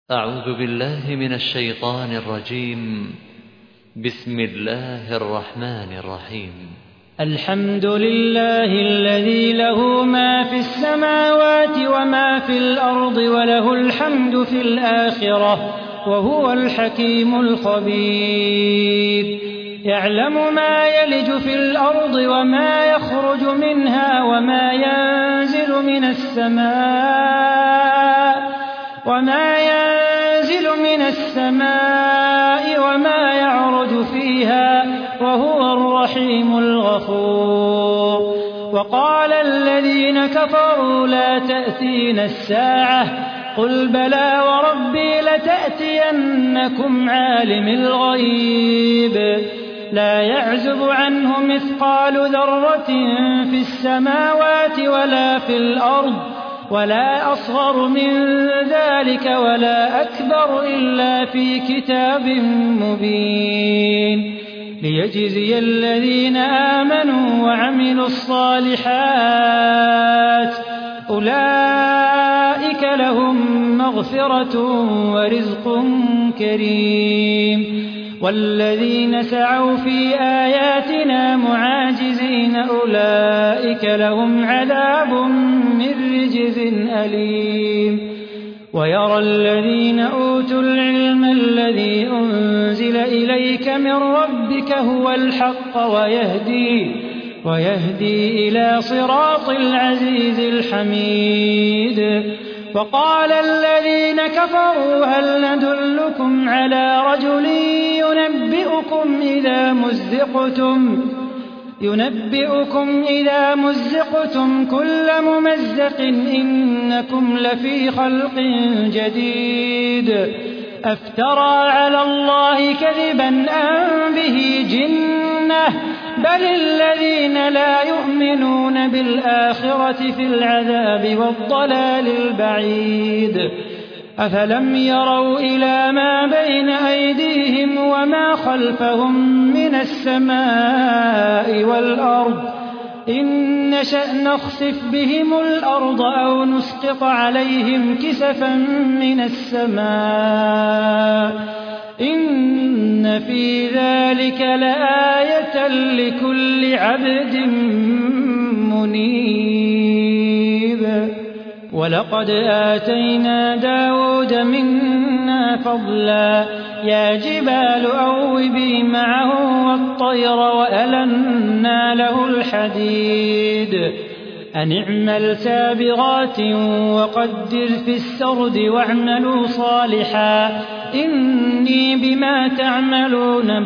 أعوذ بالله من الشيطان الرجيم. بسم الله الرحمن الرحيم. الحمد لله الذي له ما في السماوات وما في الأرض وله الحمد في الآخرة وهو الحكيم الخبير. يعلم ما يلج في الأرض وما يخرج منها وما ينزل من السماء وما يعرج فيها وهو الرحيم الغفور. وقال الذين كفروا لا تأتينا الساعة قل بلى وربي لتأتينكم عالم الغيب لا يعزب عنه مثقال ذرة في السماوات ولا في الأرض ولا أصغر من ذلك ولا أكبر إلا في كتاب مبين ليجزي الذين آمنوا وعملوا الصالحات أولئك لهم مغفرة ورزق كريم. والذين سعوا في آياتنا معاجزين أولئك لهم عذاب من رجز أليم. ويرى الذين أوتوا العلم الذي أنزل إليك من ربك هو الحق ويهدي إلى صراط العزيز الحميد. وقال الذين كفروا هل ندلكم على رجل ينبئكم إذا مزقتم كل ممزق إنكم لفي خلق جديد أفترى على الله كذبا أم به جنة بل الذين لا يؤمنون بالآخرة في العذاب والضلال البعيد. أفلم يروا إلى ما بين أيديهم وما خلفهم من السماء والأرض إن نشأ نخسف بهم الأرض أو نسقط عليهم كسفا من السماء إن في ذلك لآية لكل عبد منيب. ولقد آتينا داود منا فضلا يا جبال أوبي معه والطير وألنا له الحديد أن اعمل سابغات وقدر في السرد واعملوا صالحا إني بما تعملون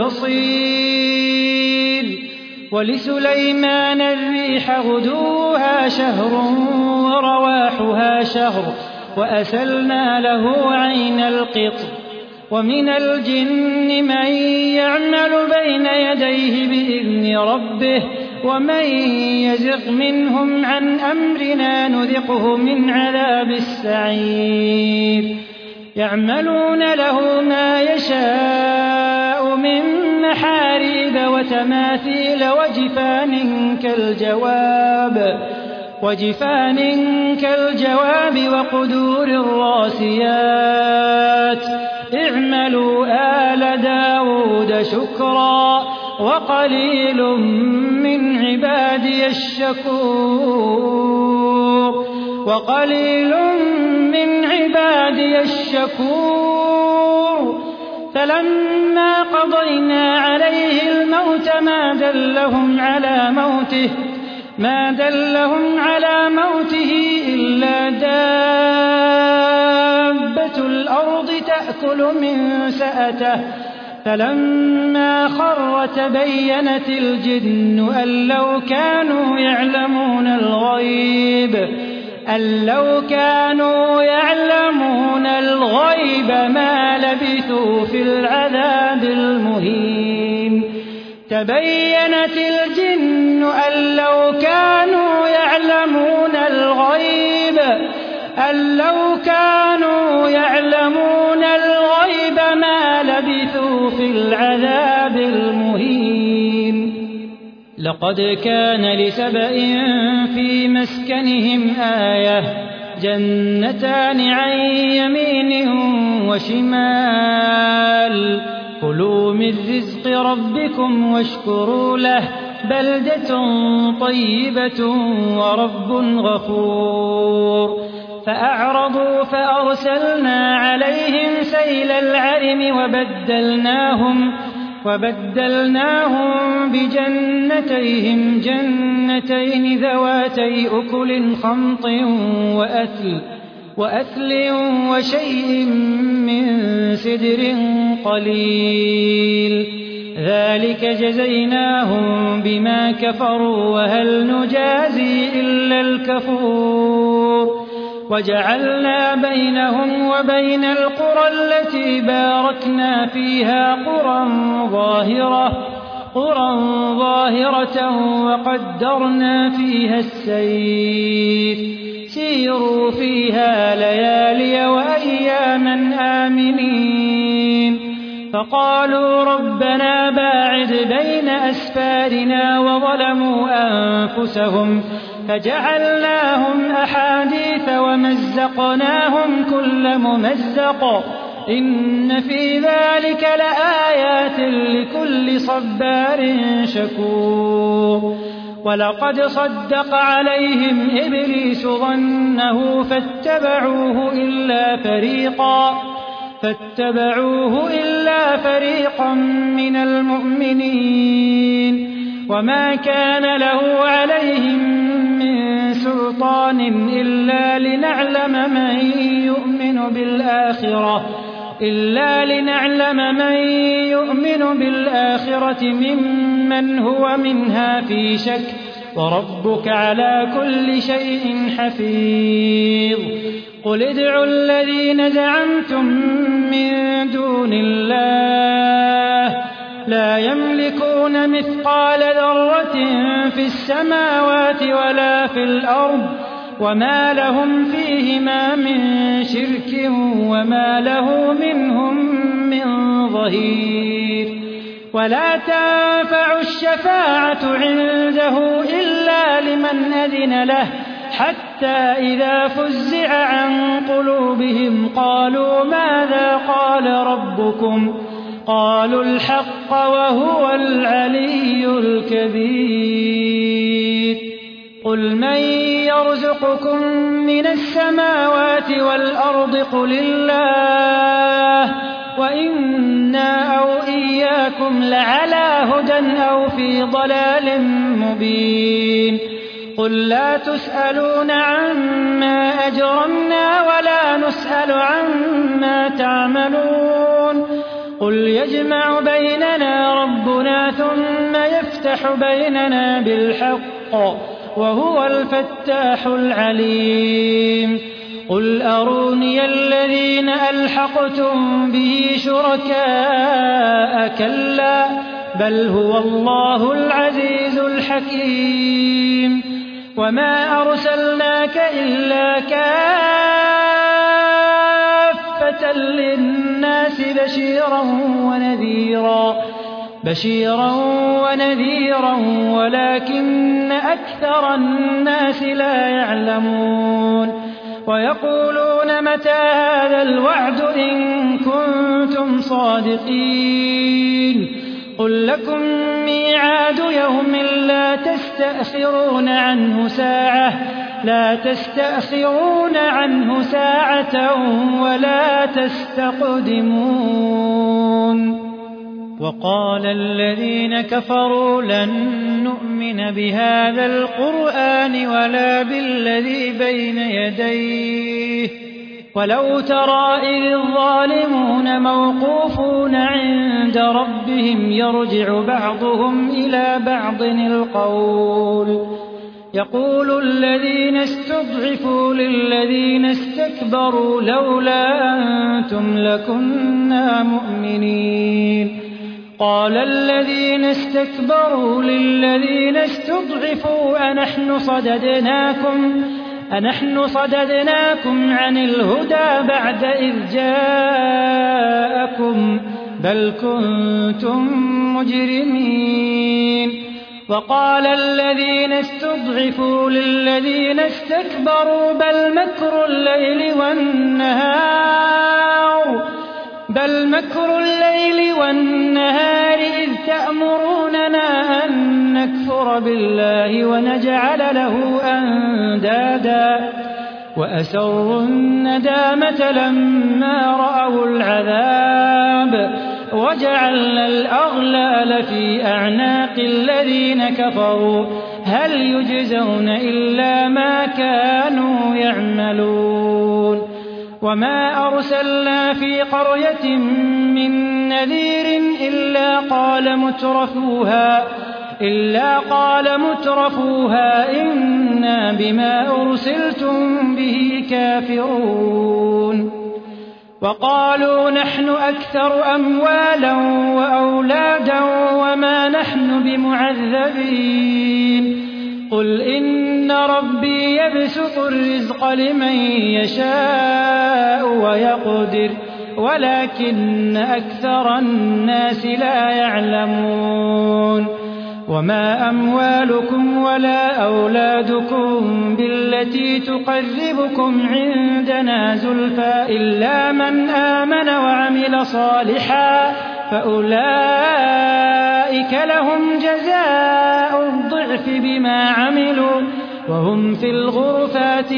بصير. ولسليمان الريح غدوها شهر ورواحها شهر وأسلنا له عين القطر. ومن الجن من يعمل بين يديه بإذن ربه ومن يزغ منهم عن أمرنا نذقه من عذاب السعير. يعملون له ما يشاء من محاريب وتماثيل وجفان كالجواب وقدور الراسيات اعملوا آل داود شكرا وقليل من عبادي الشكور. فلما قضينا عليه الموت ما دلهم على موته إلا دابة الأرض تأكل من سأته فلما خر تبينت الجن أن لو كانوا يعلمون الغيب ما لبثوا في العذاب المهين. تبينت الجن أن لو كانوا يعلمون الغيب ما لبثوا في العذاب المهين. لقد كان لسبإ في مسكنهم آية جنتان عن يمين وشمال كلوا من رزق ربكم واشكروا له بلدة طيبة ورب غفور فأعرضوا فأرسلنا عليهم سيل العرم وبدلناهم بجنتيهم جنتين ذواتي أكل خمط وأثل وشيء من سدر قليل ذلك جزيناهم بما كفروا وهل نجازي إلا الكفور وجعلنا بينهم وبين القرى التي باركنا فيها قرى ظاهرة وقدرنا فيها السير سيروا فيها ليالي وأياما آمنين فقالوا ربنا باعد بين أسفارنا وظلموا أنفسهم فجعلناهم أحاديث ومزقناهم كل ممزق إن في ذلك لآيات لكل صبار شكور ولقد صدق عليهم إبليس ظنه فاتبعوه إلا فريقا من المؤمنين وما كان له عليهم من سلطان إلا لنعلم من يؤمن بالآخرة ممن هو منها في شك وربك على كل شيء حفيظ قل ادعوا الذين زعمتم من دون الله لا يملكون مثقال ذرة في السماوات ولا في الأرض وما لهم فيهما من شرك وما له منهم من ظهير ولا تنفع الشفاعة عنده إلا لمن أذن له حتى إذا فزع عن قلوبهم قالوا ماذا قال ربكم قالوا الحق وهو العلي الكبير قل من يرزقكم من السماوات والأرض قل الله وإنا أو إياكم لعلى هدى أو في ضلال مبين قل لا تسألون عما أجرمنا ولا نسأل عما تعملون قل يجمع بيننا ربنا ثم يفتح بيننا بالحق وهو الفتاح العليم قل أروني الذين ألحقتم به شركاء كلا بل هو الله العزيز الحكيم وما أرسلناك إلا كافة للناس بشيرا ونذيرا ولكن أكثر الناس لا يعلمون ويقولون متى هذا الوعد إن كنتم صادقين قل لكم ميعاد يوم لا تستأخرون عنه ساعة ولا تستقدمون وقال الذين كفروا لن نؤمن بهذا القرآن ولا بالذي بين يديه ولو ترى إذ الظالمون موقوفون عند ربهم يرجع بعضهم إلى بعض القول يقول الذين استضعفوا للذين استكبروا لولا أنتم لكنا مؤمنين قال الذين استكبروا للذين استضعفوا أنحن صددناكم عن الهدى بعد إذ جاءكم بل كنتم مجرمين وقال الذين استضعفوا للذين استكبروا بل مكر الليل والنهار إذ تأمروننا أن نكفر بالله ونجعل له أندادا وأسروا الندامة لما رأوا العذاب وجعلنا الأغلال في أعناق الذين كفروا هل يجزون إلا ما كانوا يعملون وما أرسلنا في قرية من نذير إلا قال مترفوها إنا بما أرسلتم به كافرون وقالوا نحن أكثر أموالا وأولادا وما نحن بمعذبين قل إن ربي يبسط الرزق لمن يشاء ويقدر ولكن أكثر الناس لا يعلمون وما أموالكم ولا أولادكم بالتي تقربكم عندنا زلفى إلا من آمن وعمل صالحا فأولئك لهم جزاء الضعف بما عملوا وهم في الغرفات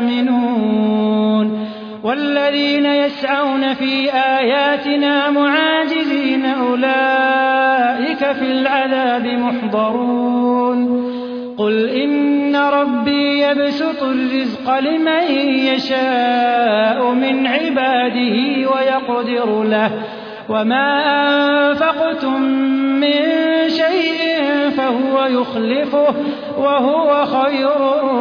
آمنون والذين يسعون في آياتنا معاجزين أولئك في العذاب محضرون قل إن ربي يبسط الرزق لمن يشاء من عباده ويقدر له وما أنفقتم من شيء فهو يخلفه وهو خير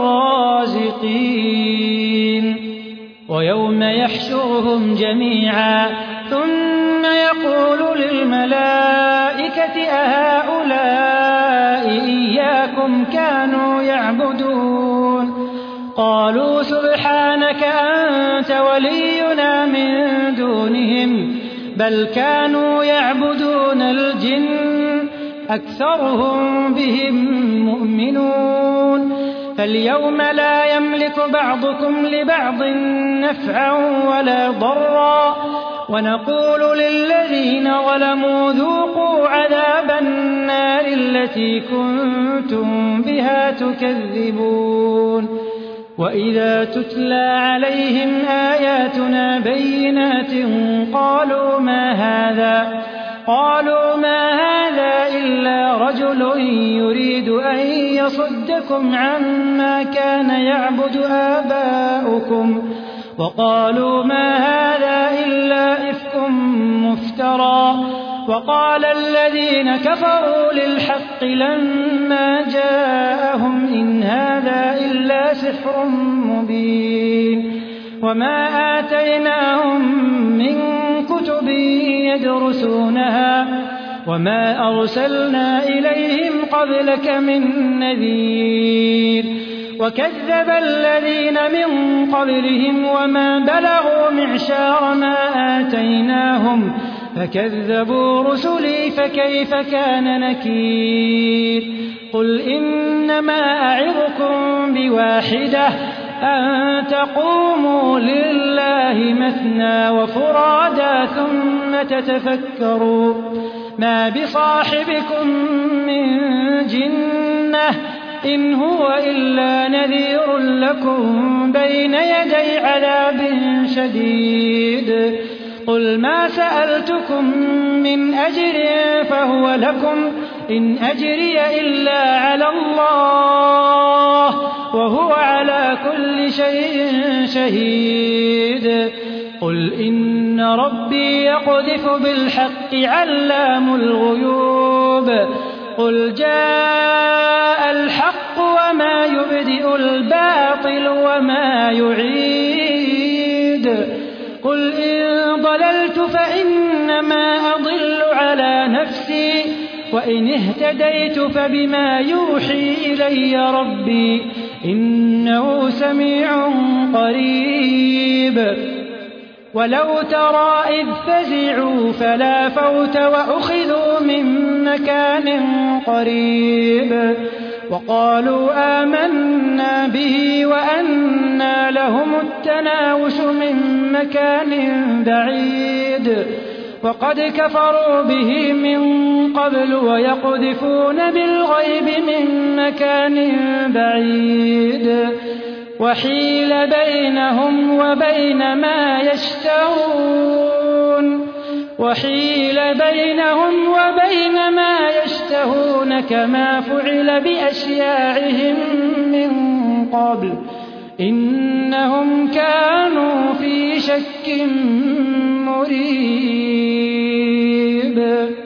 الرازقين ويوم يحشرهم جميعا ثم يقول للملائكة أهؤلاء إياكم كانوا يعبدون قالوا سبحانك أنت ولينا من دونهم بل كانوا يعبدون الجن أكثرهم بهم مؤمنون فاليوم لا يملك بعضكم لبعض نفعا ولا ضرا ونقول للذين ظلموا ذوقوا عذاب النار التي كنتم بها تكذبون وإذا تتلى عليهم آياتنا بينات قالوا ما هذا إلا رجل يريد أن يصدكم عما كان يعبد آباؤكم وقالوا ما هذا إلا إفك مفترى وقال الذين كفروا للحق لما جاءهم إن هذا إلا سحر مبين وما آتيناهم من كتب يدرسونها وما أرسلنا إليهم قبلك من نذير وكذب الذين من قبلهم وما بلغوا معشار ما آتيناهم فكذبوا رسلي فكيف كان نكير قل إنما أعظكم بواحدة أن تقوموا لله مثنى وفرادا ثم تتفكروا ما بصاحبكم من جنة إن هو إلا نذير لكم بين يدي عذاب شديد قل ما سألتكم من أجر فهو لكم إن أجري إلا على الله وهو على كل شيء شهيد قل إن ربي يقذف بالحق علام الغيوب قل جاء الحق وما يبدئ الباطل وما يعيد قل إن ضللت فإنما أضل على نفسي وإن اهتديت فبما يوحي إلي ربي إنه سميع قريب ولو ترى إذ فزعوا فلا فوت وأخذوا من مكان قريب وقالوا آمنا به وأنى لهم التناوش من مكان بعيد وقد كفروا به من قبل ويقذفون بالغيب من مكان بعيد وحيل بينهم وبين ما يشتهون كما فعل بأشياعهم من قبل إنهم كانوا في شك مريب